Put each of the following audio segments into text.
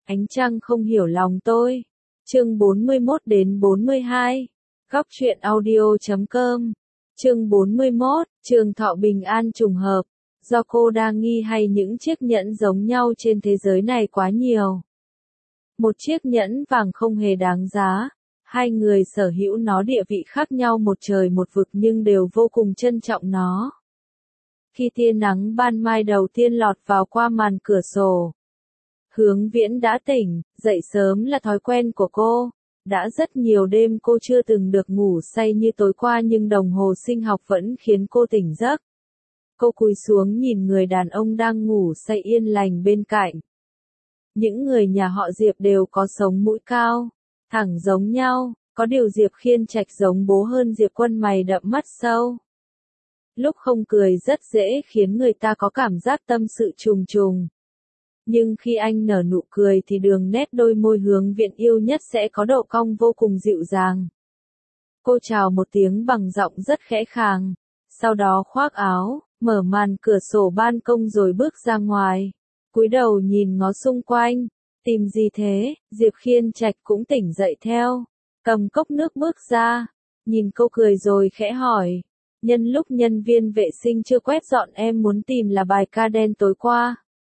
Ánh trăng không hiểu lòng tôi. Chương 41 đến 42. Góc truyện audio.com. Chương 41, Trường Thọ bình an trùng hợp. Do cô đa nghi hay những chiếc nhẫn giống nhau trên thế giới này quá nhiều. Một chiếc nhẫn vàng không hề đáng giá. Hai người sở hữu nó địa vị khác nhau một trời một vực nhưng đều vô cùng trân trọng nó. Khi tia nắng ban mai đầu tiên lọt vào qua màn cửa sổ, Hướng Viễn đã tỉnh, dậy sớm là thói quen của cô. Đã rất nhiều đêm cô chưa từng được ngủ say như tối qua nhưng đồng hồ sinh học vẫn khiến cô tỉnh giấc. Cô cúi xuống nhìn người đàn ông đang ngủ say yên lành bên cạnh. Những người nhà họ Diệp đều có sống mũi cao, thẳng giống nhau, có điều Diệp Khiên Trạch giống bố hơn Diệp Quân mày đậm mắt sâu. Lúc không cười rất dễ khiến người ta có cảm giác tâm sự trùng trùng. Nhưng khi anh nở nụ cười thì đường nét đôi môi Hướng Viễn yêu nhất sẽ có độ cong vô cùng dịu dàng. Cô chào một tiếng bằng giọng rất khẽ khàng, sau đó khoác áo, mở màn cửa sổ ban công rồi bước ra ngoài. Cúi đầu nhìn ngó xung quanh, tìm gì thế? Diệp Khiên Trạch cũng tỉnh dậy theo, cầm cốc nước bước ra, nhìn cô cười rồi khẽ hỏi. Nhân lúc nhân viên vệ sinh chưa quét dọn em muốn tìm là bài ca đen tối qua.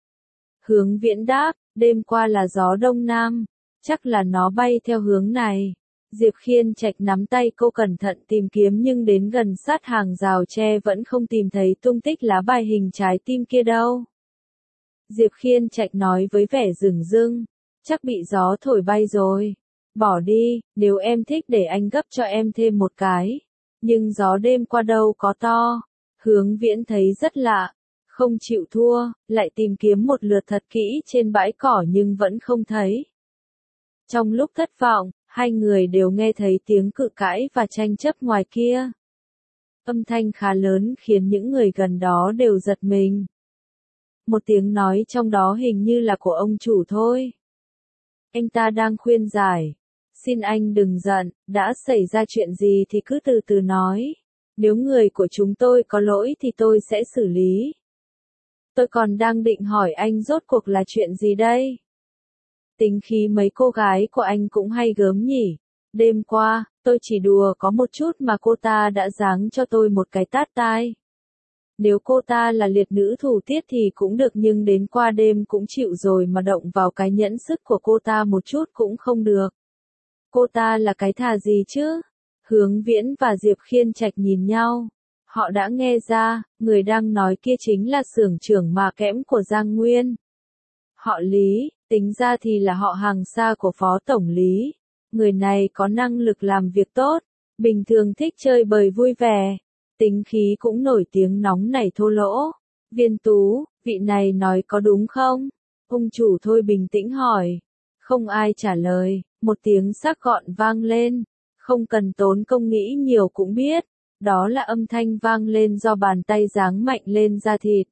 Hướng Viễn đáp, đêm qua là gió đông nam, chắc là nó bay theo hướng này. Diệp Khiên Trạch nắm tay cô cẩn thận tìm kiếm nhưng đến gần sát hàng rào tre vẫn không tìm thấy tung tích lá bài hình trái tim kia đâu. Diệp Khiên Trạch nói với vẻ dửng dưng, chắc bị gió thổi bay rồi. Bỏ đi, nếu em thích để anh gấp cho em thêm một cái. Nhưng gió đêm qua đâu có to. Hướng Viễn thấy rất lạ. Không chịu thua, lại tìm kiếm một lượt thật kỹ trên bãi cỏ nhưng vẫn không thấy. Trong lúc thất vọng, hai người đều nghe thấy tiếng cự cãi và tranh chấp ngoài kia. Âm thanh khá lớn khiến những người gần đó đều giật mình. Một tiếng nói trong đó hình như là của ông chủ thôi. Anh ta đang khuyên giải. Xin anh đừng giận, đã xảy ra chuyện gì thì cứ từ từ nói. Nếu người của chúng tôi có lỗi thì tôi sẽ xử lý. Tôi còn đang định hỏi anh rốt cuộc là chuyện gì đây? Tính khí mấy cô gái của anh cũng hay gớm nhỉ. Đêm qua, tôi chỉ đùa có một chút mà cô ta đã giáng cho tôi một cái tát tai. Nếu cô ta là liệt nữ thủ tiết thì cũng được nhưng đến qua đêm cũng chịu rồi mà động vào cái nhẫn sức của cô ta một chút cũng không được. Cô ta là cái thà gì chứ? Hướng Viễn và Diệp Khiên Trạch nhìn nhau. Họ đã nghe ra, người đang nói kia chính là xưởng trưởng mà kẽm của Giang Nguyên. Họ Lý, tính ra thì là họ hàng xa của Phó Tổng Lý. Người này có năng lực làm việc tốt, bình thường thích chơi bời vui vẻ, tính khí cũng nổi tiếng nóng nảy thô lỗ. Viên Tú, vị này nói có đúng không? Ông chủ thôi bình tĩnh hỏi. Không ai trả lời, một tiếng sắc gọn vang lên. Không cần tốn công nghĩ nhiều cũng biết. Đó là âm thanh vang lên do bàn tay giáng mạnh lên da thịt.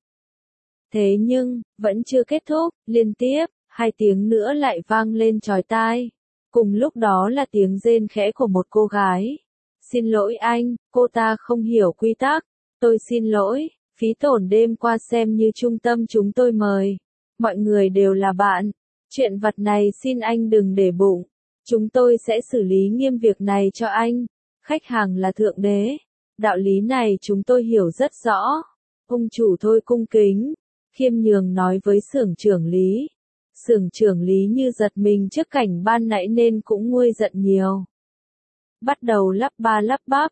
Thế nhưng, vẫn chưa kết thúc, liên tiếp, hai tiếng nữa lại vang lên chói tai. Cùng lúc đó là tiếng rên khẽ của một cô gái. Xin lỗi anh, cô ta không hiểu quy tắc. Tôi xin lỗi, phí tổn đêm qua xem như trung tâm chúng tôi mời. Mọi người đều là bạn. Chuyện vặt này xin anh đừng để bụng. Chúng tôi sẽ xử lý nghiêm việc này cho anh. Khách hàng là thượng đế. Đạo lý này chúng tôi hiểu rất rõ. Ông chủ thôi cung kính, khiêm nhường nói với xưởng trưởng Lý. Xưởng trưởng Lý như giật mình trước cảnh ban nãy nên cũng nguôi giận nhiều. Bắt đầu lắp ba lắp bắp.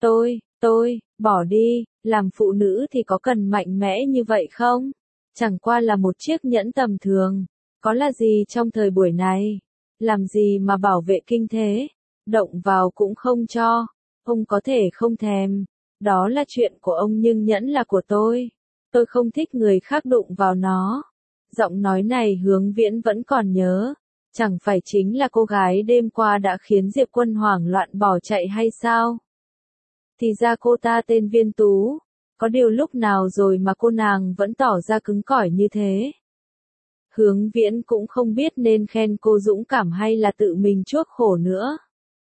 Tôi, bỏ đi, làm phụ nữ thì có cần mạnh mẽ như vậy không? Chẳng qua là một chiếc nhẫn tầm thường. Có là gì trong thời buổi này? Làm gì mà bảo vệ kinh thế? Động vào cũng không cho. Ông có thể không thèm. Đó là chuyện của ông nhưng nhẫn là của tôi. Tôi không thích người khác đụng vào nó. Giọng nói này Hướng Viễn vẫn còn nhớ. Chẳng phải chính là cô gái đêm qua đã khiến Diệp Quân hoảng loạn bỏ chạy hay sao? Thì ra cô ta tên Viên Tú. Có điều lúc nào rồi mà cô nàng vẫn tỏ ra cứng cỏi như thế? Hướng Viễn cũng không biết nên khen cô dũng cảm hay là tự mình chuốc khổ nữa.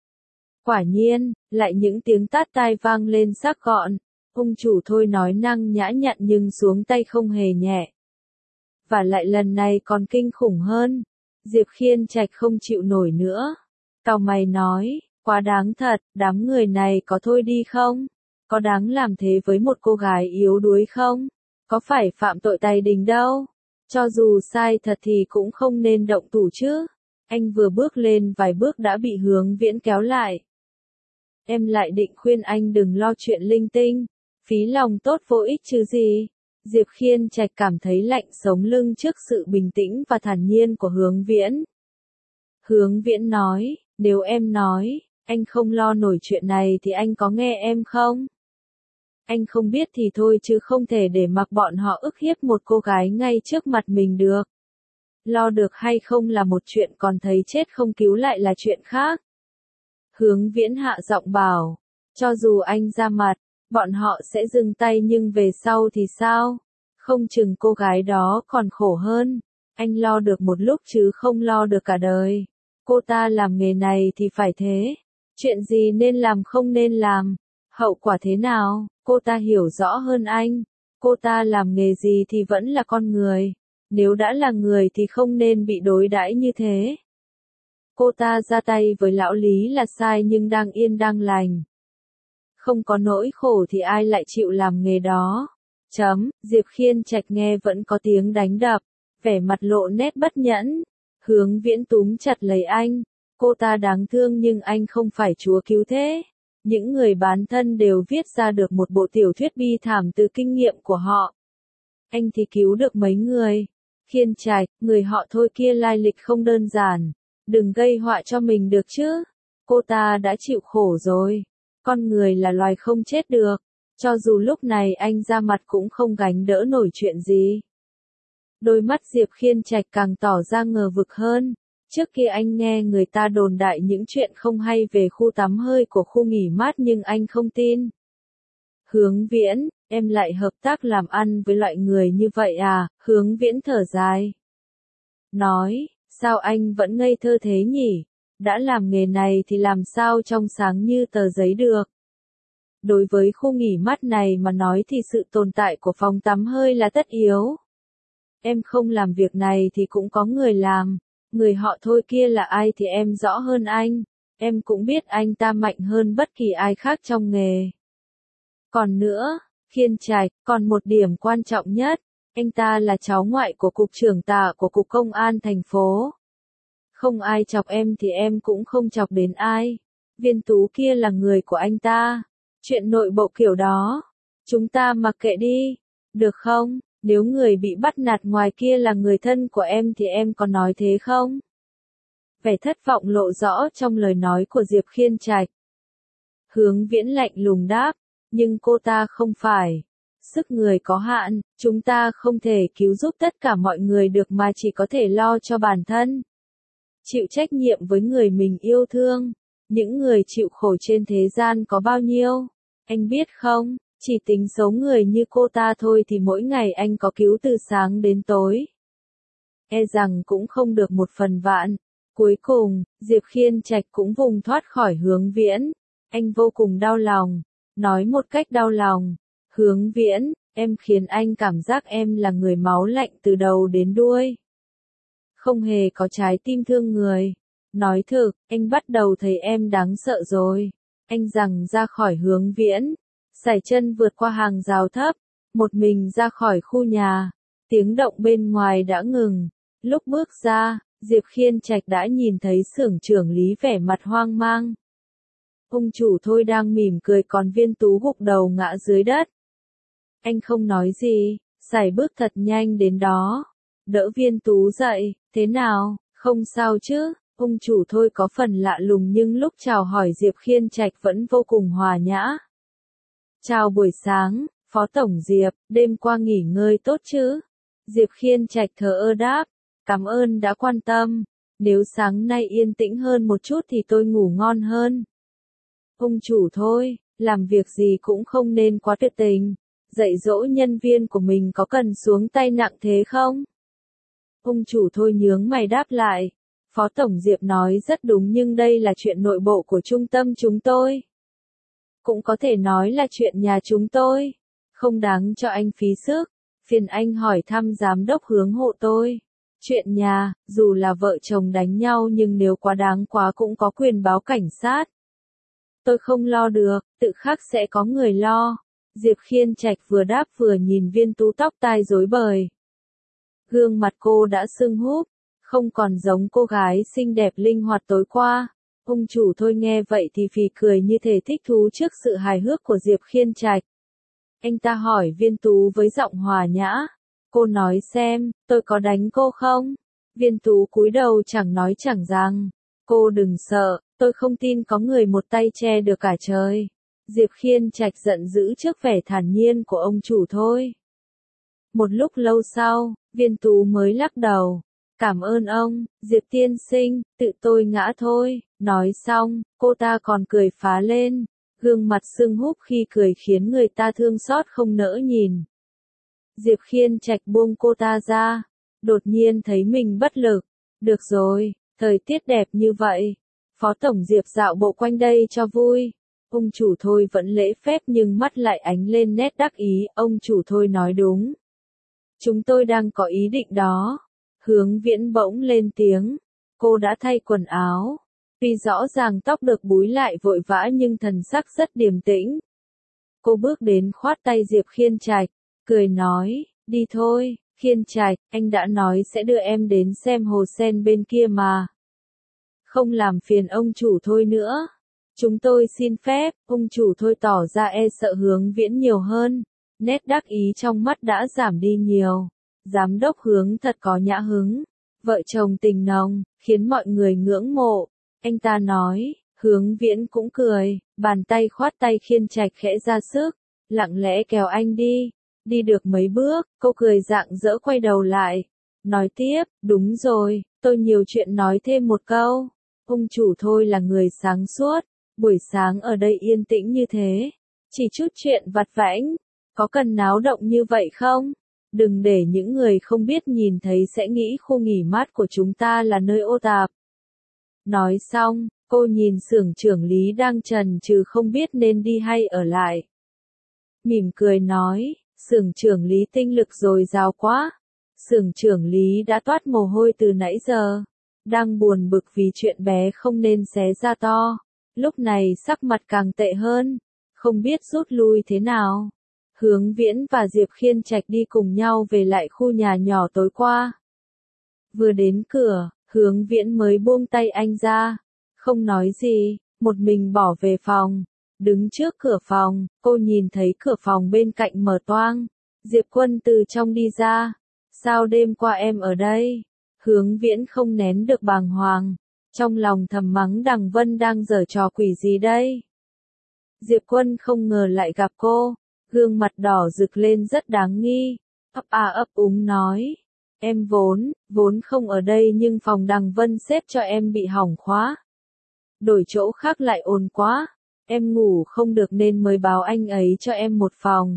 Quả nhiên, lại những tiếng tát tai vang lên sắc gọn. Ông chủ thôi nói năng nhã nhặn nhưng xuống tay không hề nhẹ. Và lại lần này còn kinh khủng hơn. Diệp Khiên Trạch không chịu nổi nữa. Cau mày nói, quá đáng thật, đám người này có thôi đi không? Có đáng làm thế với một cô gái yếu đuối không? Có phải phạm tội tày đình đâu? Cho dù sai thật thì cũng không nên động thủ chứ. Anh vừa bước lên vài bước đã bị Hướng Viễn kéo lại. Em lại định khuyên anh đừng lo chuyện linh tinh, phí lòng tốt vô ích chứ gì. Diệp Khiên Trạch cảm thấy lạnh sống lưng trước sự bình tĩnh và thản nhiên của Hướng Viễn. Hướng Viễn nói, nếu em nói, anh không lo nổi chuyện này thì anh có nghe em không? Anh không biết thì thôi chứ không thể để mặc bọn họ ức hiếp một cô gái ngay trước mặt mình được. Lo được hay không là một chuyện, còn thấy chết không cứu lại là chuyện khác. Hướng Viễn hạ giọng bảo, cho dù anh ra mặt, bọn họ sẽ dừng tay nhưng về sau thì sao? Không chừng cô gái đó còn khổ hơn. Anh lo được một lúc chứ không lo được cả đời. Cô ta làm nghề này thì phải thế. Chuyện gì nên làm không nên làm, hậu quả thế nào, cô ta hiểu rõ hơn anh. Cô ta làm nghề gì thì vẫn là con người. Nếu đã là người thì không nên bị đối đãi như thế. Cô ta ra tay với lão Lý là sai nhưng đang yên đang lành. Không có nỗi khổ thì ai lại chịu làm nghề đó. Diệp Khiên Trạch nghe vẫn có tiếng đánh đập, vẻ mặt lộ nét bất nhẫn. Hướng Viễn túm chặt lấy anh. Cô ta đáng thương nhưng anh không phải chúa cứu thế. Những người bán thân đều viết ra được một bộ tiểu thuyết bi thảm từ kinh nghiệm của họ. Anh thì cứu được mấy người. Khiên Trạch, người họ Thôi kia lai lịch không đơn giản. Đừng gây họa cho mình được chứ. Cô ta đã chịu khổ rồi. Con người là loài không chết được. Cho dù lúc này anh ra mặt cũng không gánh đỡ nổi chuyện gì. Đôi mắt Diệp Khiên Trạch càng tỏ ra ngờ vực hơn. Trước kia anh nghe người ta đồn đại những chuyện không hay về khu tắm hơi của khu nghỉ mát nhưng anh không tin. Hướng Viễn, em lại hợp tác làm ăn với loại người như vậy à? Hướng Viễn thở dài. Nói, sao anh vẫn ngây thơ thế nhỉ? Đã làm nghề này thì làm sao trong sáng như tờ giấy được? Đối với khu nghỉ mát này mà nói thì sự tồn tại của phòng tắm hơi là tất yếu. Em không làm việc này thì cũng có người làm. Người họ Thôi kia là ai thì em rõ hơn anh. Em cũng biết anh ta mạnh hơn bất kỳ ai khác trong nghề. Còn nữa, Khiên Trạch, còn một điểm quan trọng nhất. Anh ta là cháu ngoại của cục trưởng Tạ của cục công an thành phố. Không ai chọc em thì em cũng không chọc đến ai. Viên Tú kia là người của anh ta. Chuyện nội bộ kiểu đó, chúng ta mặc kệ đi, được không? Nếu người bị bắt nạt ngoài kia là người thân của em thì em có nói thế không? Vẻ thất vọng lộ rõ trong lời nói của Diệp Khiên Trạch. Hướng Viễn lạnh lùng đáp, nhưng cô ta không phải. Sức người có hạn, chúng ta không thể cứu giúp tất cả mọi người được mà chỉ có thể lo cho bản thân. Chịu trách nhiệm với người mình yêu thương. Những người chịu khổ trên thế gian có bao nhiêu? Anh biết không, chỉ tính số người như cô ta thôi thì mỗi ngày anh có cứu từ sáng đến tối. E rằng cũng không được 1/1000. Cuối cùng, Diệp Khiên Trạch cũng vùng thoát khỏi Hướng Viễn. Anh vô cùng đau lòng. Nói một cách đau lòng. Hướng Viễn, em khiến anh cảm giác em là người máu lạnh từ đầu đến đuôi. Không hề có trái tim thương người. Nói thực, anh bắt đầu thấy em đáng sợ rồi. Anh giằng ra khỏi Hướng Viễn. Sải chân vượt qua hàng rào thấp. Một mình ra khỏi khu nhà. Tiếng động bên ngoài đã ngừng. Lúc bước ra, Diệp Khiên Trạch đã nhìn thấy xưởng trưởng Lý vẻ mặt hoang mang. Ông chủ Thôi đang mỉm cười còn Viên Tú gục đầu ngã dưới đất. Anh không nói gì, sải bước thật nhanh đến đó. Đỡ Viên Tú dậy, thế nào, không sao chứ? Ông chủ Thôi có phần lạ lùng nhưng lúc chào hỏi Diệp Khiên Trạch vẫn vô cùng hòa nhã. Chào buổi sáng, Phó Tổng Diệp, đêm qua nghỉ ngơi tốt chứ? Diệp Khiên Trạch thờ ơ đáp, cảm ơn đã quan tâm. Nếu sáng nay yên tĩnh hơn một chút thì tôi ngủ ngon hơn. Ông chủ Thôi, làm việc gì cũng không nên quá tuyệt tình. Dạy dỗ nhân viên của mình có cần xuống tay nặng thế không? Ông chủ Thôi nhướng mày đáp lại. Phó Tổng Diệp nói rất đúng nhưng đây là chuyện nội bộ của trung tâm chúng tôi. Cũng có thể nói là chuyện nhà chúng tôi. Không đáng cho anh phí sức. Phiền anh hỏi thăm giám đốc Hướng hộ tôi. Chuyện nhà, dù là vợ chồng đánh nhau nhưng nếu quá đáng quá cũng có quyền báo cảnh sát. Tôi không lo được, tự khắc sẽ có người lo. Diệp Khiên Trạch vừa đáp vừa nhìn Viên Tú tóc tai rối bời. Gương mặt cô đã sưng húp, không còn giống cô gái xinh đẹp linh hoạt tối qua. Ông chủ Thôi nghe vậy thì phì cười như thể thích thú trước sự hài hước của Diệp Khiên Trạch. Anh ta hỏi Viên Tú với giọng hòa nhã. Cô nói xem, tôi có đánh cô không? Viên Tú cúi đầu chẳng nói chẳng rằng. Cô đừng sợ, tôi không tin có người một tay che được cả trời. Diệp Khiên Trạch giận dữ trước vẻ thản nhiên của ông chủ Thôi. Một lúc lâu sau, Viên Tú mới lắc đầu. Cảm ơn ông, Diệp tiên sinh, tự tôi ngã thôi. Nói xong, cô ta còn cười phá lên. Gương mặt sưng húp khi cười khiến người ta thương xót không nỡ nhìn. Diệp Khiên Trạch buông cô ta ra. Đột nhiên thấy mình bất lực. Được rồi, thời tiết đẹp như vậy. Phó Tổng Diệp dạo bộ quanh đây cho vui. Ông chủ Thôi vẫn lễ phép nhưng mắt lại ánh lên nét đắc ý. Ông chủ Thôi nói đúng. Chúng tôi đang có ý định đó. Hướng Viễn bỗng lên tiếng. Cô đã thay quần áo. Tuy rõ ràng tóc được búi lại vội vã nhưng thần sắc rất điềm tĩnh. Cô bước đến khoát tay Diệp Khiên Trạch, cười nói, đi thôi, Khiên Trạch, anh đã nói sẽ đưa em đến xem hồ sen bên kia mà. Không làm phiền ông chủ Thôi nữa. Chúng tôi xin phép, ông chủ Thôi tỏ ra e sợ Hướng Viễn nhiều hơn. Nét đắc ý trong mắt đã giảm đi nhiều. Giám đốc Hướng thật có nhã hứng. Vợ chồng tình nồng, khiến mọi người ngưỡng mộ. Anh ta nói, Hướng Viễn cũng cười, bàn tay khoát tay Khiên Trạch khẽ ra sức, lặng lẽ kéo anh đi. Đi được mấy bước, cô cười rạng rỡ quay đầu lại. Nói tiếp, đúng rồi, tôi nhiều chuyện nói thêm một câu. Ông chủ Thôi là người sáng suốt, buổi sáng ở đây yên tĩnh như thế. Chỉ chút chuyện vặt vãnh, có cần náo động như vậy không? Đừng để những người không biết nhìn thấy sẽ nghĩ khu nghỉ mát của chúng ta là nơi ô tạp. Nói xong, cô nhìn xưởng trưởng Lý đang chần chừ không biết nên đi hay ở lại. Mỉm cười nói, xưởng trưởng Lý tinh lực dồi dào quá. Xưởng trưởng Lý đã toát mồ hôi từ nãy giờ. Đang buồn bực vì chuyện bé không nên xé ra to. Lúc này sắc mặt càng tệ hơn. Không biết rút lui thế nào. Hướng Viễn và Diệp Khiên Trạch đi cùng nhau về lại khu nhà nhỏ tối qua. Vừa đến cửa, Hướng Viễn mới buông tay anh ra. Không nói gì, một mình bỏ về phòng. Đứng trước cửa phòng, cô nhìn thấy cửa phòng bên cạnh mở toang. Diệp Quân từ trong đi ra. Sao đêm qua em ở đây? Hướng Viễn không nén được bàng hoàng. Trong lòng thầm mắng Đằng Vân đang giở trò quỷ gì đây? Diệp Quân không ngờ lại gặp cô. Gương mặt đỏ rực lên rất đáng nghi. Ấp a ấp úng nói. Em vốn không ở đây nhưng phòng Đằng Vân xếp cho em bị hỏng khóa. Đổi chỗ khác lại ồn quá. Em ngủ không được nên mới báo anh ấy cho em một phòng.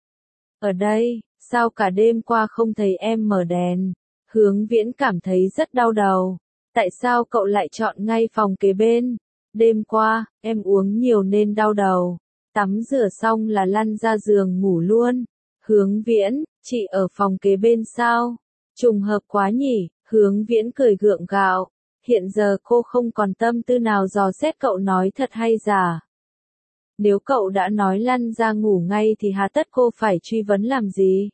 Ở đây, sao cả đêm qua không thấy em mở đèn? Hướng Viễn cảm thấy rất đau đầu. Tại sao cậu lại chọn ngay phòng kế bên? Đêm qua, em uống nhiều nên đau đầu. Tắm rửa xong là lăn ra giường ngủ luôn. Hướng Viễn, chị ở phòng kế bên sao? Trùng hợp quá nhỉ, Hướng Viễn cười gượng gạo. Hiện giờ cô không còn tâm tư nào dò xét cậu nói thật hay giả. Nếu cậu đã nói lăn ra ngủ ngay thì hà tất cô phải truy vấn làm gì?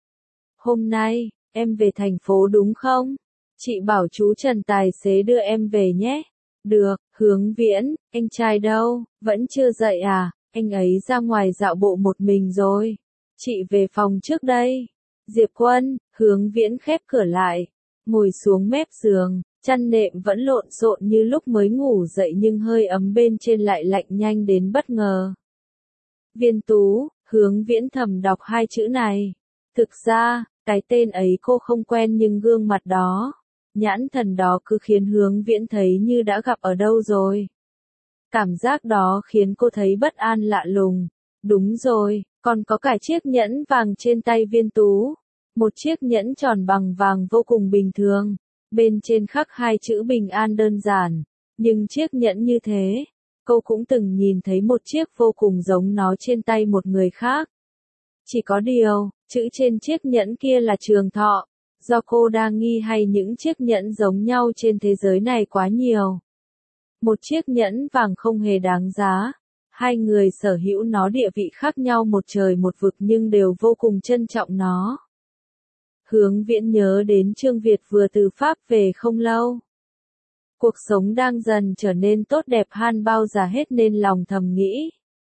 Hôm nay, em về thành phố đúng không? Chị bảo chú Trần tài xế đưa em về nhé. Được, Hướng Viễn, anh trai đâu, vẫn chưa dậy à? Anh ấy ra ngoài dạo bộ một mình rồi. Chị về phòng trước đây. Diệp Quân, Hướng Viễn khép cửa lại. Ngồi xuống mép giường, chăn nệm vẫn lộn xộn như lúc mới ngủ dậy nhưng hơi ấm bên trên lại lạnh nhanh đến bất ngờ. Viên Tú, Hướng Viễn thầm đọc hai chữ này. Thực ra, cái tên ấy cô không quen nhưng gương mặt đó, nhãn thần đó cứ khiến Hướng Viễn thấy như đã gặp ở đâu rồi. Cảm giác đó khiến cô thấy bất an lạ lùng. Đúng rồi, còn có cả chiếc nhẫn vàng trên tay Viên Tú. Một chiếc nhẫn tròn bằng vàng vô cùng bình thường. Bên trên khắc hai chữ bình an đơn giản. Nhưng chiếc nhẫn như thế, cô cũng từng nhìn thấy một chiếc vô cùng giống nó trên tay một người khác. Chỉ có điều, chữ trên chiếc nhẫn kia là trường thọ. Do cô đa nghi hay những chiếc nhẫn giống nhau trên thế giới này quá nhiều. Một chiếc nhẫn vàng không hề đáng giá. Hai người sở hữu nó địa vị khác nhau một trời một vực nhưng đều vô cùng trân trọng nó. Hướng Viễn nhớ đến Trương Việt vừa từ Pháp về không lâu. Cuộc sống đang dần trở nên tốt đẹp hơn bao giờ hết nên lòng thầm nghĩ.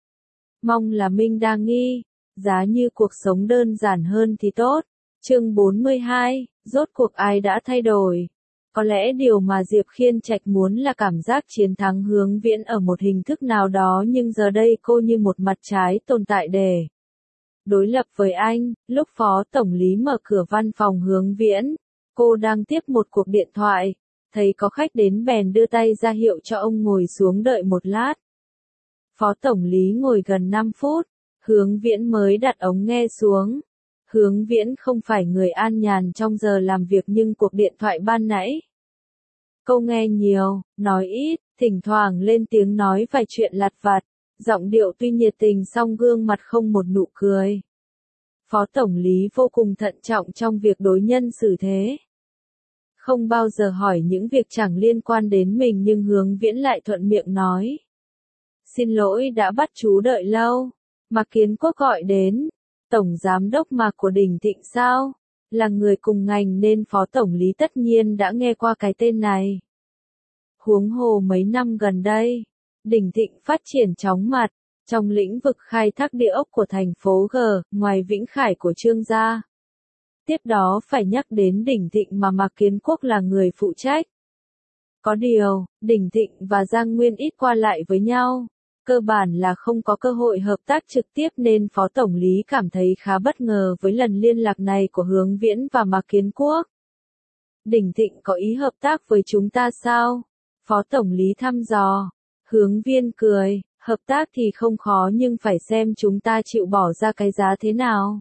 Mong là Minh đa nghi, giá như cuộc sống đơn giản hơn thì tốt. Chương 42, rốt cuộc ai đã thay đổi? Có lẽ điều mà Diệp Khiên Trạch muốn là cảm giác chiến thắng Hướng Viễn ở một hình thức nào đó nhưng giờ đây cô như một mặt trái tồn tại để đối lập với anh. Lúc Phó Tổng lý mở cửa văn phòng Hướng Viễn, cô đang tiếp một cuộc điện thoại, thấy có khách đến bèn đưa tay ra hiệu cho ông ngồi xuống đợi một lát. Phó Tổng lý ngồi gần 5 phút, Hướng Viễn mới đặt ống nghe xuống. Hướng Viễn không phải người an nhàn trong giờ làm việc nhưng cuộc điện thoại ban nãy. Câu nghe nhiều, nói ít, thỉnh thoảng lên tiếng nói vài chuyện lặt vặt, giọng điệu tuy nhiệt tình song gương mặt không một nụ cười. Phó Tổng lý vô cùng thận trọng trong việc đối nhân xử thế. Không bao giờ hỏi những việc chẳng liên quan đến mình nhưng Hướng Viễn lại thuận miệng nói. Xin lỗi đã bắt chú đợi lâu. Mạc Kiến Quốc gọi đến. Tổng giám đốc Mạc của Đình Thịnh sao? Là người cùng ngành nên Phó Tổng lý tất nhiên đã nghe qua cái tên này. Huống hồ mấy năm gần đây, Đình Thịnh phát triển chóng mặt, trong lĩnh vực khai thác địa ốc của thành phố G, ngoài Vĩnh Khải của Trương gia. Tiếp đó phải nhắc đến Đình Thịnh mà Mạc Kiến Quốc là người phụ trách. Có điều, Đình Thịnh và Giang Nguyên ít qua lại với nhau. Cơ bản là không có cơ hội hợp tác trực tiếp nên Phó Tổng lý cảm thấy khá bất ngờ với lần liên lạc này của Hướng Viễn và Mạc Kiến Quốc. Đình Thịnh có ý hợp tác với chúng ta sao? Phó Tổng lý thăm dò. Hướng Viên cười, hợp tác thì không khó nhưng phải xem chúng ta chịu bỏ ra cái giá thế nào.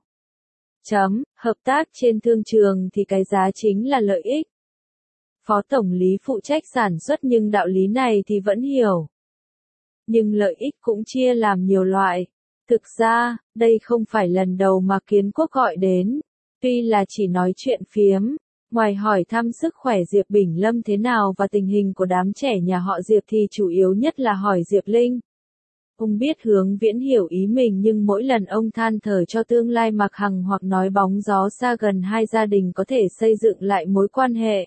Hợp tác trên thương trường thì cái giá chính là lợi ích. Phó Tổng lý phụ trách sản xuất nhưng đạo lý này thì vẫn hiểu. Nhưng lợi ích cũng chia làm nhiều loại. Thực ra, đây không phải lần đầu mà Kiến Quốc gọi đến. Tuy là chỉ nói chuyện phiếm, ngoài hỏi thăm sức khỏe Diệp Bình Lâm thế nào và tình hình của đám trẻ nhà họ Diệp thì chủ yếu nhất là hỏi Diệp Linh. Ông biết Hướng Viễn hiểu ý mình nhưng mỗi lần ông than thở cho tương lai Mạc Hằng hoặc nói bóng gió xa gần hai gia đình có thể xây dựng lại mối quan hệ.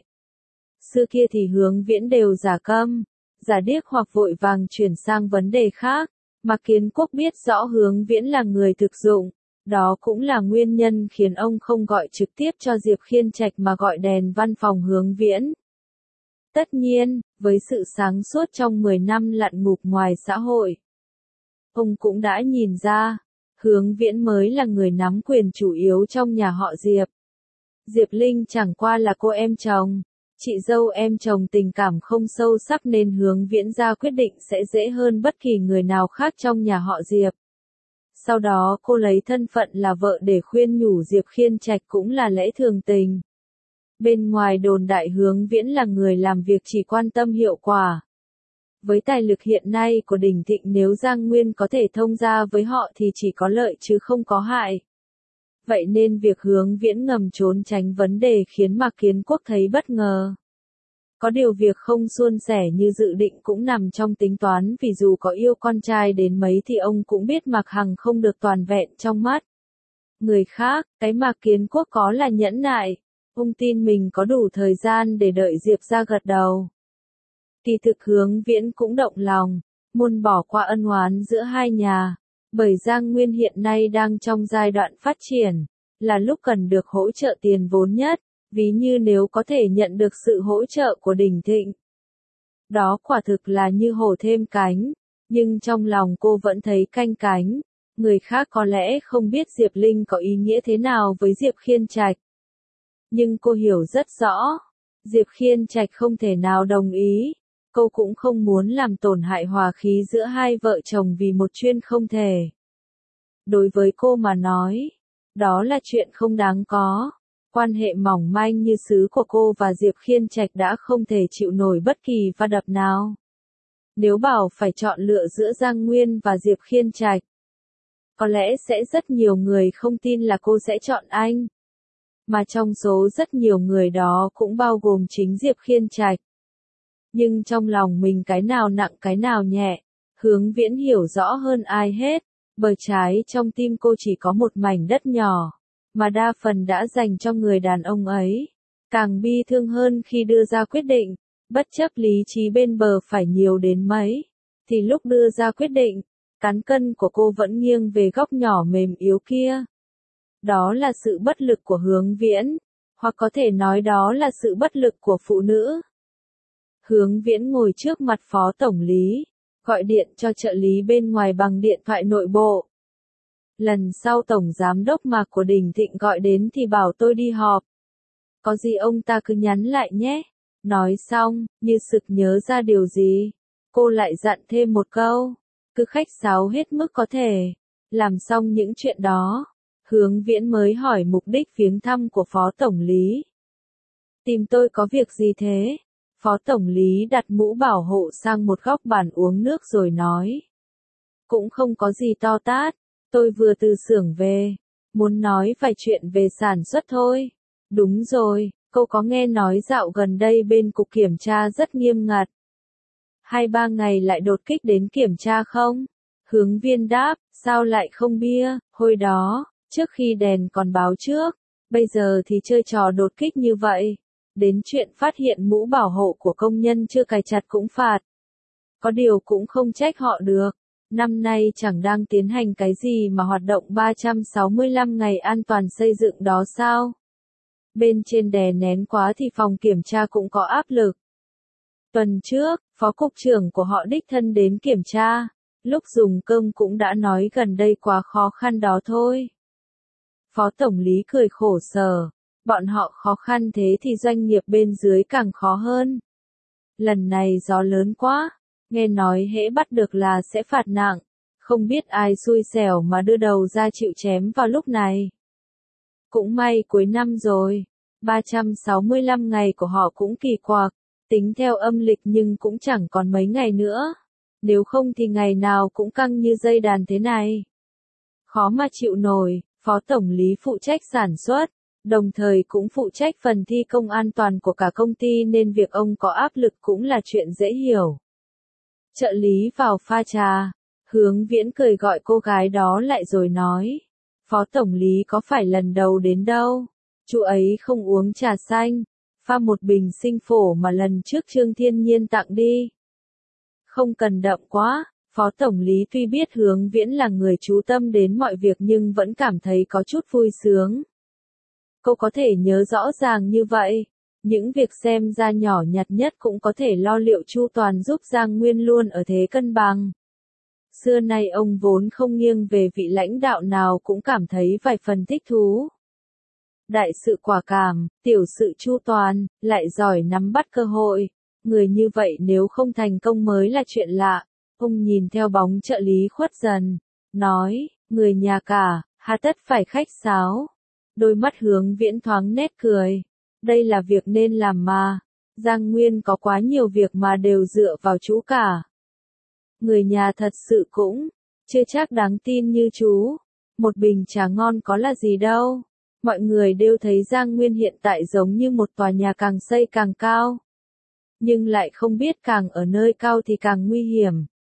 Xưa kia thì Hướng Viễn đều giả câm, giả điếc hoặc vội vàng chuyển sang vấn đề khác. Mạc Kiến Quốc biết rõ Hướng Viễn là người thực dụng, đó cũng là nguyên nhân khiến ông không gọi trực tiếp cho Diệp Khiên Trạch mà gọi đèn văn phòng Hướng Viễn. Tất nhiên, với sự sáng suốt trong 10 năm lặn ngục ngoài xã hội, ông cũng đã nhìn ra, Hướng Viễn mới là người nắm quyền chủ yếu trong nhà họ Diệp. Diệp Linh chẳng qua là cô em chồng. Chị dâu em chồng tình cảm không sâu sắc nên Hướng Viễn ra quyết định sẽ dễ hơn bất kỳ người nào khác trong nhà họ Diệp. Sau đó cô lấy thân phận là vợ để khuyên nhủ Diệp Khiên Trạch cũng là lẽ thường tình. Bên ngoài đồn đại Hướng Viễn là người làm việc chỉ quan tâm hiệu quả. Với tài lực hiện nay của Đình Thịnh nếu Giang Nguyên có thể thông gia với họ thì chỉ có lợi chứ không có hại. Vậy nên việc Hướng Viễn ngầm trốn tránh vấn đề khiến Mạc Kiến Quốc thấy bất ngờ. Có điều việc không suôn sẻ như dự định cũng nằm trong tính toán vì dù có yêu con trai đến mấy thì ông cũng biết Mạc Hằng không được toàn vẹn trong mắt người khác, cái Mạc Kiến Quốc có là nhẫn nại. Ông tin mình có đủ thời gian để đợi Diệp ra gật đầu. Kỳ thực Hướng Viễn cũng động lòng, muốn bỏ qua ân oán giữa hai nhà. Bởi Giang Nguyên hiện nay đang trong giai đoạn phát triển, là lúc cần được hỗ trợ tiền vốn nhất, ví như nếu có thể nhận được sự hỗ trợ của Đình Thịnh. Đó quả thực là như hổ thêm cánh, nhưng trong lòng cô vẫn thấy canh cánh. Người khác có lẽ không biết Diệp Linh có ý nghĩa thế nào với Diệp Khiên Trạch. Nhưng cô hiểu rất rõ, Diệp Khiên Trạch không thể nào đồng ý. Cô cũng không muốn làm tổn hại hòa khí giữa hai vợ chồng vì một chuyện không thể. Đối với cô mà nói, đó là chuyện không đáng có. Quan hệ mỏng manh như xứ của cô và Diệp Khiên Trạch đã không thể chịu nổi bất kỳ va đập nào. Nếu bảo phải chọn lựa giữa Giang Nguyên và Diệp Khiên Trạch, có lẽ sẽ rất nhiều người không tin là cô sẽ chọn anh. mà trong số rất nhiều người đó cũng bao gồm chính Diệp Khiên Trạch. Nhưng trong lòng mình cái nào nặng cái nào nhẹ, Hướng Viễn hiểu rõ hơn ai hết, bờ trái trong tim cô chỉ có một mảnh đất nhỏ, mà đa phần đã dành cho người đàn ông ấy. Càng bi thương hơn khi đưa ra quyết định, bất chấp lý trí bên bờ phải nhiều đến mấy, thì lúc đưa ra quyết định, cán cân của cô vẫn nghiêng về góc nhỏ mềm yếu kia. Đó là sự bất lực của Hướng Viễn, hoặc có thể nói đó là sự bất lực của phụ nữ. Hướng Viễn ngồi trước mặt phó tổng lý, gọi điện cho trợ lý bên ngoài bằng điện thoại nội bộ. Lần sau tổng giám đốc Mạc của Đình Thịnh gọi đến thì bảo tôi đi họp. Có gì ông ta cứ nhắn lại nhé. Nói xong, như sực nhớ ra điều gì, cô lại dặn thêm một câu, cứ khách sáo hết mức có thể. Làm xong những chuyện đó, Hướng Viễn mới hỏi mục đích viếng thăm của phó tổng lý. Tìm tôi có việc gì thế? Phó tổng lý đặt mũ bảo hộ sang một góc bàn uống nước rồi nói. Cũng không có gì to tát, tôi vừa từ xưởng về, muốn nói vài chuyện về sản xuất thôi. Đúng rồi, cô có nghe nói dạo gần đây bên cục kiểm tra rất nghiêm ngặt. 2-3 ngày lại đột kích đến kiểm tra không? Hướng Viên đáp, sao lại không bia, hồi đó, trước khi đèn còn báo trước, bây giờ thì chơi trò đột kích như vậy. Đến chuyện phát hiện mũ bảo hộ của công nhân chưa cài chặt cũng phạt. Có điều cũng không trách họ được. Năm nay chẳng đang tiến hành cái gì mà hoạt động 365 ngày an toàn xây dựng đó sao? Bên trên đè nén quá thì phòng kiểm tra cũng có áp lực. Tuần trước, phó cục trưởng của họ đích thân đến kiểm tra, lúc dùng cơm cũng đã nói gần đây quá khó khăn đó thôi. Phó tổng lý cười khổ sở, bọn họ khó khăn thế thì doanh nghiệp bên dưới càng khó hơn. Lần này gió lớn quá, nghe nói hễ bắt được là sẽ phạt nặng, không biết ai xui xẻo mà đưa đầu ra chịu chém vào lúc này. Cũng may cuối năm rồi, 365 ngày của họ cũng kỳ quặc, tính theo âm lịch nhưng cũng chẳng còn mấy ngày nữa. Nếu không thì ngày nào cũng căng như dây đàn thế này. Khó mà chịu nổi, phó tổng lý phụ trách sản xuất, đồng thời cũng phụ trách phần thi công an toàn của cả công ty nên việc ông có áp lực cũng là chuyện dễ hiểu. Trợ lý vào pha trà, Hướng Viễn cười gọi cô gái đó lại rồi nói. Phó tổng lý có phải lần đầu đến đâu, chú ấy không uống trà xanh, pha một bình sinh phổ mà lần trước Trương Thiên Nhiên tặng đi. Không cần đậm quá, phó tổng lý tuy biết Hướng Viễn là người chú tâm đến mọi việc nhưng vẫn cảm thấy có chút vui sướng. Cô có thể nhớ rõ ràng như vậy, những việc xem ra nhỏ nhặt nhất cũng có thể lo liệu chu toàn giúp Giang Nguyên luôn ở thế cân bằng. Xưa nay ông vốn không nghiêng về vị lãnh đạo nào cũng cảm thấy vài phần thích thú. Đại sự quả cảm, tiểu sự chu toàn, lại giỏi nắm bắt cơ hội. Người như vậy nếu không thành công mới là chuyện lạ. Ông nhìn theo bóng trợ lý khuất dần, nói, người nhà cả, hà tất phải khách sáo. Đôi mắt Hướng Viễn thoáng nét cười. Đây là việc nên làm mà. Giang Nguyên có quá nhiều việc mà đều dựa vào chú cả. Người nhà thật sự cũng, chưa chắc đáng tin như chú. Một bình trà ngon có là gì đâu. Mọi người đều thấy Giang Nguyên hiện tại giống như một tòa nhà càng xây càng cao. Nhưng lại không biết càng ở nơi cao thì càng nguy hiểm.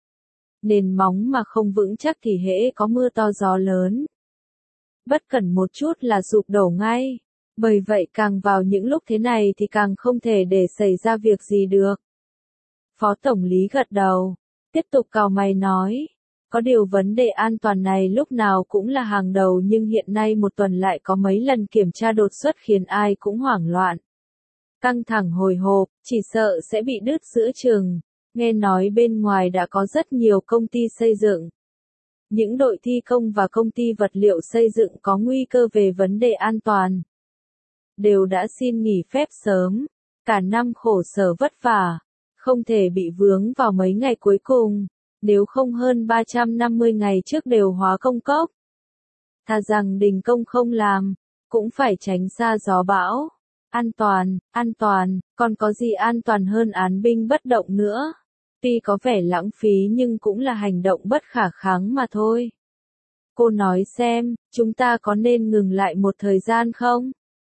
Nền móng mà không vững chắc thì hễ có mưa to gió lớn. Bất cẩn một chút là sụp đổ ngay. Bởi vậy càng vào những lúc thế này thì càng không thể để xảy ra việc gì được. Phó tổng lý gật đầu, tiếp tục cau mày nói. Có điều vấn đề an toàn này lúc nào cũng là hàng đầu nhưng hiện nay một tuần lại có mấy lần kiểm tra đột xuất khiến ai cũng hoảng loạn. Căng thẳng hồi hộp, chỉ sợ sẽ bị đứt giữa chừng. Nghe nói bên ngoài đã có rất nhiều công ty xây dựng. Những đội thi công và công ty vật liệu xây dựng có nguy cơ về vấn đề an toàn. Đều đã xin nghỉ phép sớm. Cả năm khổ sở vất vả. Không thể bị vướng vào mấy ngày cuối cùng. Nếu không hơn 350 ngày trước đều hóa công cốc. Thà rằng đình công không làm, cũng phải tránh xa gió bão. An toàn, còn có gì an toàn hơn án binh bất động nữa. Tuy có vẻ lãng phí nhưng cũng là hành động bất khả kháng mà thôi. Cô nói xem, chúng ta có nên ngừng lại một thời gian không?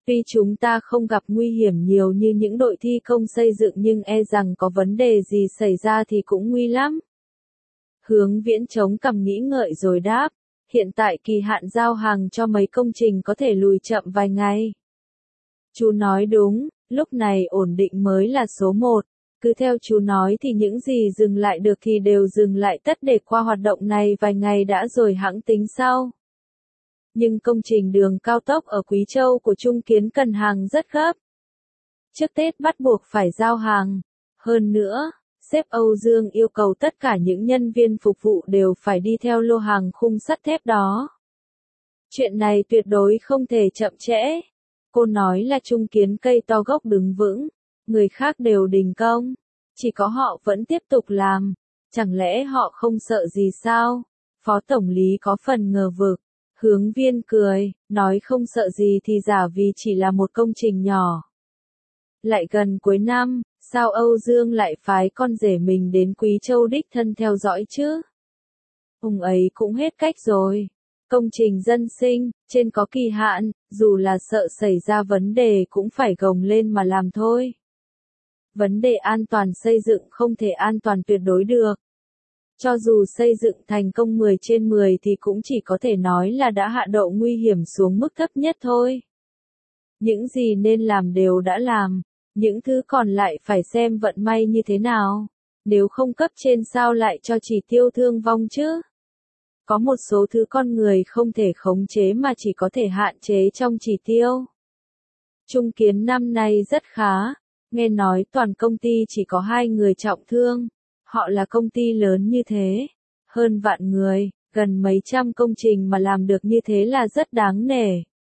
Tuy chúng ta không gặp nguy hiểm nhiều như những đội thi công xây dựng nhưng e rằng có vấn đề gì xảy ra thì cũng nguy lắm. Hướng Viễn chống cằm nghĩ ngợi rồi đáp, hiện tại kỳ hạn giao hàng cho mấy công trình có thể lùi chậm vài ngày. Chú nói đúng, lúc này ổn định mới là số một. Cứ theo chú nói thì những gì dừng lại được thì đều dừng lại tất để qua hoạt động này vài ngày đã rồi hẵng tính sau. Nhưng công trình đường cao tốc ở Quý Châu của Trung Kiến cần hàng rất gấp. Trước Tết bắt buộc phải giao hàng. Hơn nữa, sếp Âu Dương yêu cầu tất cả những nhân viên phục vụ đều phải đi theo lô hàng khung sắt thép đó. Chuyện này tuyệt đối không thể chậm trễ. Cô nói là Trung Kiến cây to gốc đứng vững, người khác đều đình công, chỉ có họ vẫn tiếp tục làm, chẳng lẽ họ không sợ gì sao? Phó Tổng lý có phần ngờ vực. Hướng Viên cười, nói không sợ gì thì giả vì chỉ là một công trình nhỏ. Lại gần cuối năm, sao Âu Dương lại phái con rể mình đến Quý Châu đích thân theo dõi chứ? Ông ấy cũng hết cách rồi. Công trình dân sinh, trên có kỳ hạn, dù là sợ xảy ra vấn đề cũng phải gồng lên mà làm thôi. Vấn đề an toàn xây dựng không thể an toàn tuyệt đối được. Cho dù xây dựng thành công 10 trên 10 thì cũng chỉ có thể nói là đã hạ độ nguy hiểm xuống mức thấp nhất thôi. Những gì nên làm đều đã làm, những thứ còn lại phải xem vận may như thế nào. Nếu không cấp trên sao lại cho chỉ tiêu thương vong chứ? Có một số thứ con người không thể khống chế mà chỉ có thể hạn chế trong chỉ tiêu. Trung Kiến năm nay rất khá, nghe nói toàn công ty chỉ có 2 người trọng thương. Họ là công ty lớn như thế, hơn vạn người, gần mấy trăm công trình mà làm được như thế là rất đáng nể.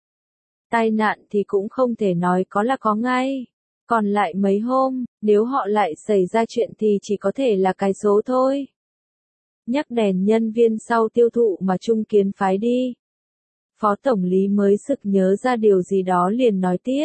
Tai nạn thì cũng không thể nói có là có ngay. Còn lại mấy hôm, nếu họ lại xảy ra chuyện thì chỉ có thể là cái số thôi. Nhắc đèn nhân viên sau tiêu thụ mà Trung Kiến phái đi. Phó Tổng lý mới sực nhớ ra điều gì đó liền nói tiếp.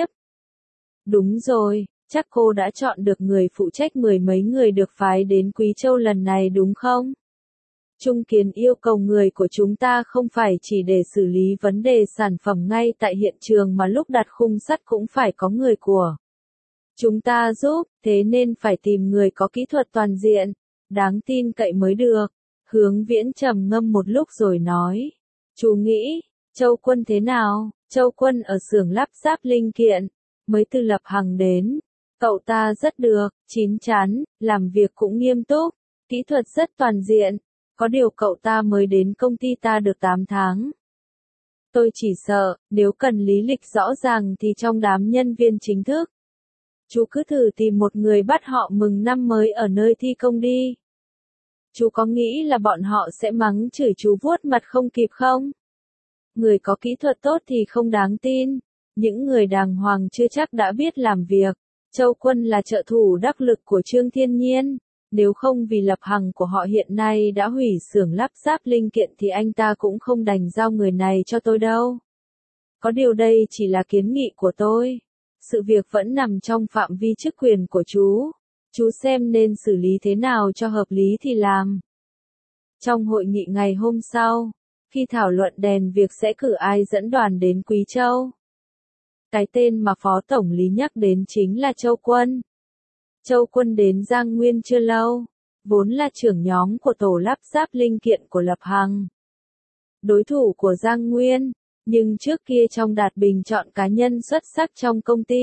Đúng rồi, chắc cô đã chọn được người phụ trách 10 mấy người được phái đến Quý Châu lần này đúng không? Trung Kiến yêu cầu người của chúng ta không phải chỉ để xử lý vấn đề sản phẩm ngay tại hiện trường mà lúc đặt khung sắt cũng phải có người của chúng ta giúp, thế nên phải tìm người có kỹ thuật toàn diện, đáng tin cậy mới được. Hướng Viễn trầm ngâm một lúc rồi nói. Chú nghĩ, Châu Quân thế nào? Châu Quân ở xưởng lắp ráp linh kiện, mới từ Lập Hằng đến. Cậu ta rất được, chín chắn, làm việc cũng nghiêm túc, kỹ thuật rất toàn diện. Có điều cậu ta mới đến công ty ta được 8 tháng. Tôi chỉ sợ, nếu cần lý lịch rõ ràng thì trong đám nhân viên chính thức. Chú cứ thử tìm một người bắt họ mừng năm mới ở nơi thi công đi. Chú có nghĩ là bọn họ sẽ mắng chửi chú vuốt mặt không kịp không? Người có kỹ thuật tốt thì không đáng tin. Những người đàng hoàng chưa chắc đã biết làm việc. Châu Quân là trợ thủ đắc lực của Trương Thiên Nhiên. Nếu không vì Lập Hằng của họ hiện nay đã hủy xưởng lắp ráp linh kiện thì anh ta cũng không đành giao người này cho tôi đâu. Có điều đây chỉ là kiến nghị của tôi. Sự việc vẫn nằm trong phạm vi chức quyền của chú. Chú xem nên xử lý thế nào cho hợp lý thì làm. Trong hội nghị ngày hôm sau, khi thảo luận đèn việc sẽ cử ai dẫn đoàn đến Quý Châu. Cái tên mà Phó Tổng lý nhắc đến chính là Châu Quân. Châu Quân đến Giang Nguyên chưa lâu, vốn là trưởng nhóm của tổ lắp ráp linh kiện của Lập Hằng. Đối thủ của Giang Nguyên, nhưng trước kia trong đạt bình chọn cá nhân xuất sắc trong công ty.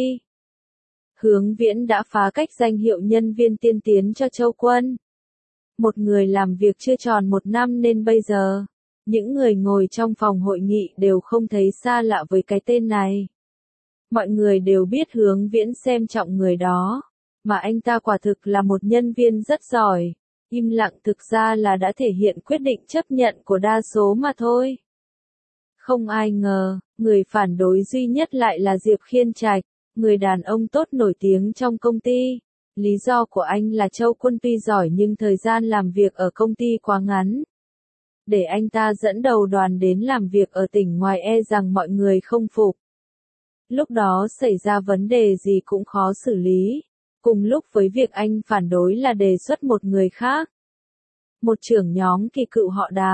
Hướng Viễn đã phá cách danh hiệu nhân viên tiên tiến cho Châu Quân. Một người làm việc chưa tròn 1 năm nên bây giờ, những người ngồi trong phòng hội nghị đều không thấy xa lạ với cái tên này. Mọi người đều biết Hướng Viễn xem trọng người đó, mà anh ta quả thực là một nhân viên rất giỏi. Im lặng thực ra là đã thể hiện quyết định chấp nhận của đa số mà thôi. Không ai ngờ, người phản đối duy nhất lại là Diệp Khiên Trạch, người đàn ông tốt nổi tiếng trong công ty. Lý do của anh là Châu Quân tuy giỏi nhưng thời gian làm việc ở công ty quá ngắn. Để anh ta dẫn đầu đoàn đến làm việc ở tỉnh ngoài e rằng mọi người không phục. Lúc đó xảy ra vấn đề gì cũng khó xử lý. Cùng lúc với việc anh phản đối là đề xuất một người khác. Một trưởng nhóm kỳ cựu họ Đàm,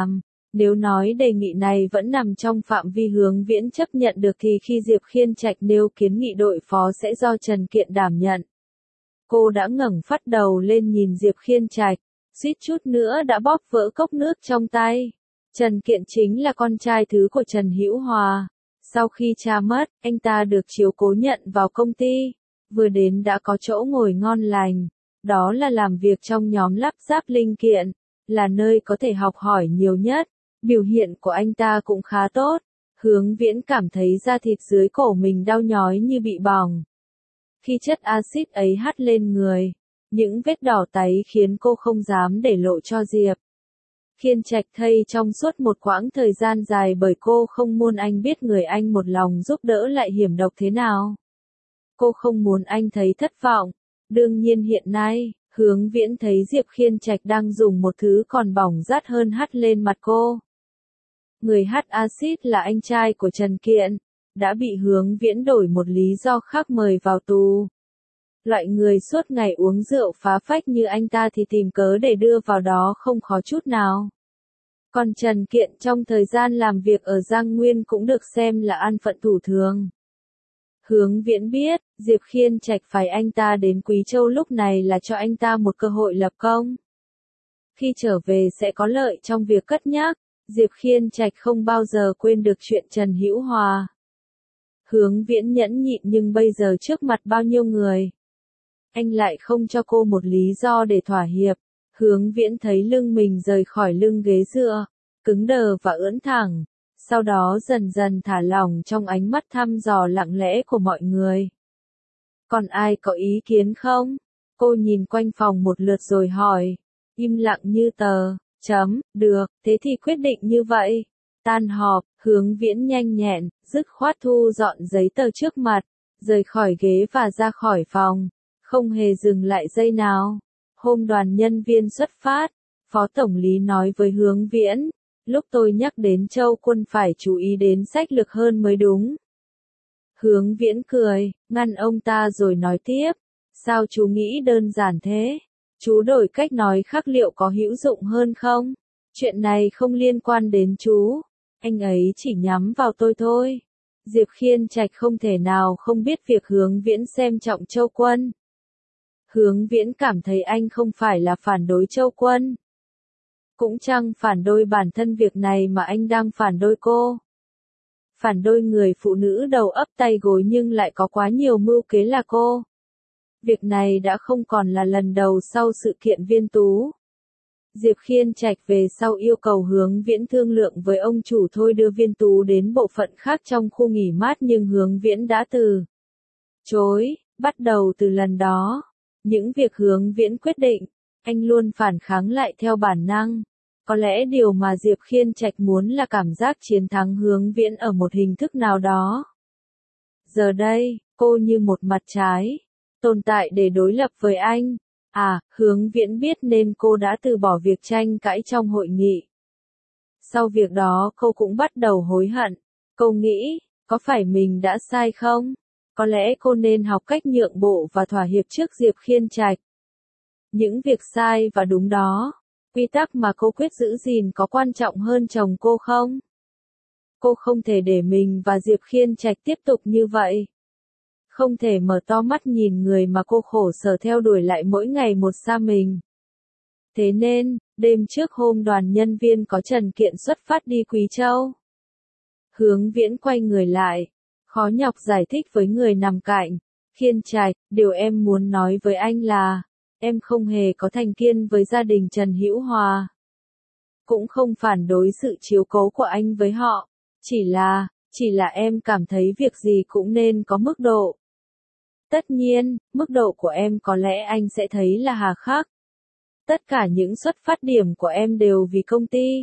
Nếu nói đề nghị này vẫn nằm trong phạm vi Hướng Viễn chấp nhận được thì khi Diệp Khiên Trạch nêu kiến nghị đội phó sẽ do Trần Kiện đảm nhận. Cô đã ngẩng phát đầu lên nhìn Diệp Khiên Trạch, suýt chút nữa đã bóp vỡ cốc nước trong tay. Trần Kiện chính là con trai thứ của Trần Hữu Hòa. Sau khi cha mất, anh ta được chiếu cố nhận vào công ty. Vừa đến đã có chỗ ngồi ngon lành. Đó là làm việc trong nhóm lắp ráp linh kiện, là nơi có thể học hỏi nhiều nhất. Biểu hiện của anh ta cũng khá tốt. Hướng Viễn cảm thấy da thịt dưới cổ mình đau nhói như bị bỏng. Khi chất axit ấy hắt lên người, những vết đỏ tấy khiến cô không dám để lộ cho Diệp Khiên Trạch thấy trong suốt một quãng thời gian dài bởi cô không muốn anh biết người anh một lòng giúp đỡ lại hiểm độc thế nào. Cô không muốn anh thấy thất vọng. Đương nhiên hiện nay, Hướng Viễn thấy Diệp Khiên Trạch đang dùng một thứ còn bỏng rát hơn hắt lên mặt cô. Người hắt axit là anh trai của Trần Kiện, đã bị Hướng Viễn đổi một lý do khác mời vào tù. Loại người suốt ngày uống rượu phá phách như anh ta thì tìm cớ để đưa vào đó không khó chút nào. Còn Trần Kiện trong thời gian làm việc ở Giang Nguyên cũng được xem là an phận thủ thường. Hướng Viễn biết, Diệp Khiên Trạch phải anh ta đến Quý Châu lúc này là cho anh ta một cơ hội lập công. Khi trở về sẽ có lợi trong việc cất nhắc, Diệp Khiên Trạch không bao giờ quên được chuyện Trần Hữu Hòa. Hướng Viễn nhẫn nhịn nhưng bây giờ trước mặt bao nhiêu người, anh lại không cho cô một lý do để thỏa hiệp. Hướng Viễn thấy lưng mình rời khỏi lưng ghế dựa, cứng đờ và ưỡn thẳng, sau đó dần dần thả lỏng trong ánh mắt thăm dò lặng lẽ của mọi người. Còn ai có ý kiến không? Cô nhìn quanh phòng một lượt rồi hỏi. Im lặng như tờ. Được, thế thì quyết định như vậy. Tan họp, Hướng Viễn nhanh nhẹn, dứt khoát thu dọn giấy tờ trước mặt, rời khỏi ghế và ra khỏi phòng, không hề dừng lại giây nào. Hôm đoàn nhân viên xuất phát, Phó Tổng lý nói với Hướng Viễn, lúc tôi nhắc đến Châu Quân phải chú ý đến sách lược hơn mới đúng. Hướng Viễn cười, ngăn ông ta rồi nói tiếp, sao chú nghĩ đơn giản thế? Chú đổi cách nói khác liệu có hữu dụng hơn không? Chuyện này không liên quan đến chú, anh ấy chỉ nhắm vào tôi thôi. Diệp Khiên Trạch không thể nào không biết việc Hướng Viễn xem trọng Châu Quân. Hướng Viễn cảm thấy anh không phải là phản đối Châu Quân. Cũng chẳng phản đối bản thân việc này mà anh đang phản đối cô. Phản đối người phụ nữ đầu ấp tay gối nhưng lại có quá nhiều mưu kế là cô. Việc này đã không còn là lần đầu sau sự kiện Viên Tú. Diệp Khiên Trạch về sau yêu cầu Hướng Viễn thương lượng với ông chủ thôi đưa Viên Tú đến bộ phận khác trong khu nghỉ mát nhưng Hướng Viễn đã từ chối. Bắt đầu từ lần đó, những việc Hướng Viễn quyết định, anh luôn phản kháng lại theo bản năng. Có lẽ điều mà Diệp Khiên Trạch muốn là cảm giác chiến thắng Hướng Viễn ở một hình thức nào đó. Giờ đây, cô như một mặt trái, tồn tại để đối lập với anh. Hướng Viễn biết nên cô đã từ bỏ việc tranh cãi trong hội nghị. Sau việc đó cô cũng bắt đầu hối hận. Cô nghĩ, có phải mình đã sai không? Có lẽ cô nên học cách nhượng bộ và thỏa hiệp trước Diệp Khiên Trạch. Những việc sai và đúng đó, quy tắc mà cô quyết giữ gìn có quan trọng hơn chồng cô không? Cô không thể để mình và Diệp Khiên Trạch tiếp tục như vậy. Không thể mở to mắt nhìn người mà cô khổ sở theo đuổi lại mỗi ngày một xa mình. Thế nên, đêm trước hôm đoàn nhân viên có Trần Kiện xuất phát đi Quý Châu. Hướng Viễn quay người lại, khó nhọc giải thích với người nằm cạnh. Khiên Trạch, điều em muốn nói với anh là, em không hề có thành kiến với gia đình Trần Hữu Hòa. Cũng không phản đối sự chiếu cố của anh với họ. Chỉ là em cảm thấy việc gì cũng nên có mức độ. Tất nhiên, mức độ của em có lẽ anh sẽ thấy là hà khắc. Tất cả những xuất phát điểm của em đều vì công ty.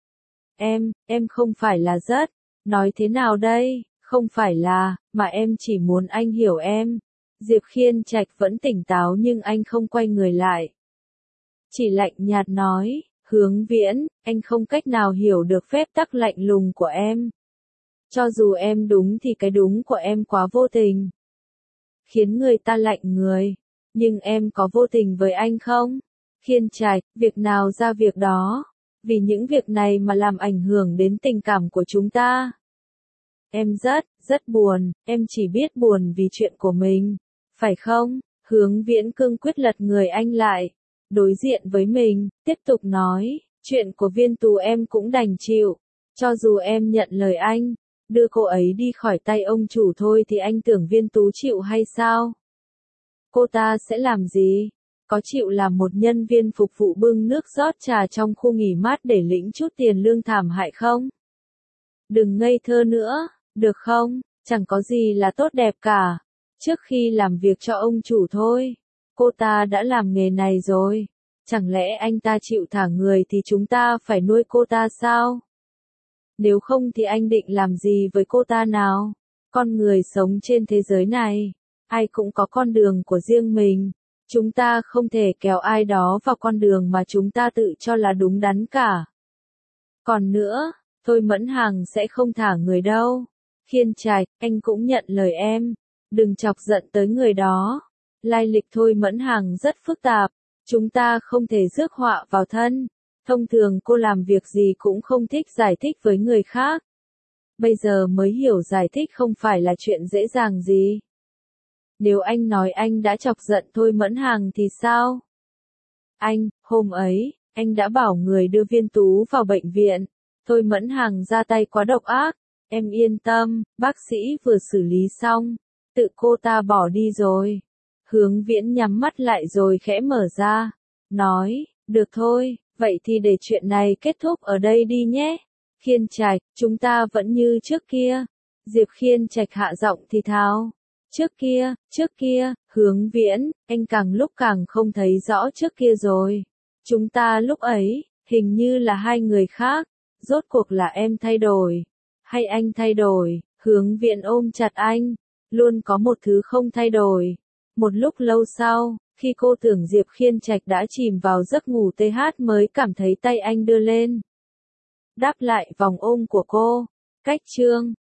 Em không phải là rất, nói thế nào đây, không phải là, mà em chỉ muốn anh hiểu em. Diệp Khiên Trạch vẫn tỉnh táo nhưng anh không quay người lại. Chỉ lạnh nhạt nói, Hướng Viễn, anh không cách nào hiểu được phép tắc lạnh lùng của em. Cho dù em đúng thì cái đúng của em quá vô tình, khiến người ta lạnh người. Nhưng em có vô tình với anh không? Khiên Trạch, việc nào ra việc đó. vì những việc này mà làm ảnh hưởng đến tình cảm của chúng ta. Em rất buồn, em chỉ biết buồn vì chuyện của mình, phải không? Hướng Viễn cương quyết lật người anh lại, đối diện với mình, tiếp tục nói, chuyện của Viên Tú em cũng đành chịu, cho dù em nhận lời anh, đưa cô ấy đi khỏi tay ông chủ thôi thì anh tưởng Viên Tú chịu hay sao? Cô ta sẽ làm gì? Có chịu làm một nhân viên phục vụ bưng nước rót trà trong khu nghỉ mát để lĩnh chút tiền lương thảm hại không? Đừng ngây thơ nữa, được không? Chẳng có gì là tốt đẹp cả. Trước khi làm việc cho ông chủ thôi, cô ta đã làm nghề này rồi. Chẳng lẽ anh ta chịu thả người thì chúng ta phải nuôi cô ta sao? Nếu không thì anh định làm gì với cô ta nào? Con người sống trên thế giới này, ai cũng có con đường của riêng mình. Chúng ta không thể kéo ai đó vào con đường mà chúng ta tự cho là đúng đắn cả. Còn nữa, Thôi Mẫn Hằng sẽ không thả người đâu. Khiên Trạch, anh cũng nhận lời em. Đừng chọc giận tới người đó. Lai lịch Thôi Mẫn Hằng rất phức tạp. Chúng ta không thể rước họa vào thân. Thông thường cô làm việc gì cũng không thích giải thích với người khác. Bây giờ mới hiểu giải thích không phải là chuyện dễ dàng gì. Nếu anh nói anh đã chọc giận Thôi Mẫn Hằng thì sao? Hôm ấy, anh đã bảo người đưa Viên Tú vào bệnh viện. Thôi Mẫn Hằng ra tay quá độc ác. Em yên tâm, bác sĩ vừa xử lý xong. Tự cô ta bỏ đi rồi. Hướng Viễn nhắm mắt lại rồi khẽ mở ra. Nói, được thôi, vậy thì để chuyện này kết thúc ở đây đi nhé. Khiên Trạch, chúng ta vẫn như trước kia. Diệp Khiên Trạch hạ giọng thì thào. Trước kia, Hướng Viễn, anh càng lúc càng không thấy rõ trước kia rồi. Chúng ta lúc ấy, hình như là hai người khác. Rốt cuộc là em thay đổi, hay anh thay đổi? Hướng Viễn ôm chặt anh. Luôn có một thứ không thay đổi. Một lúc lâu sau, khi cô tưởng Diệp Khiên Trạch đã chìm vào giấc ngủ TH mới cảm thấy tay anh đưa lên. Đáp lại vòng ôm của cô. Cách chương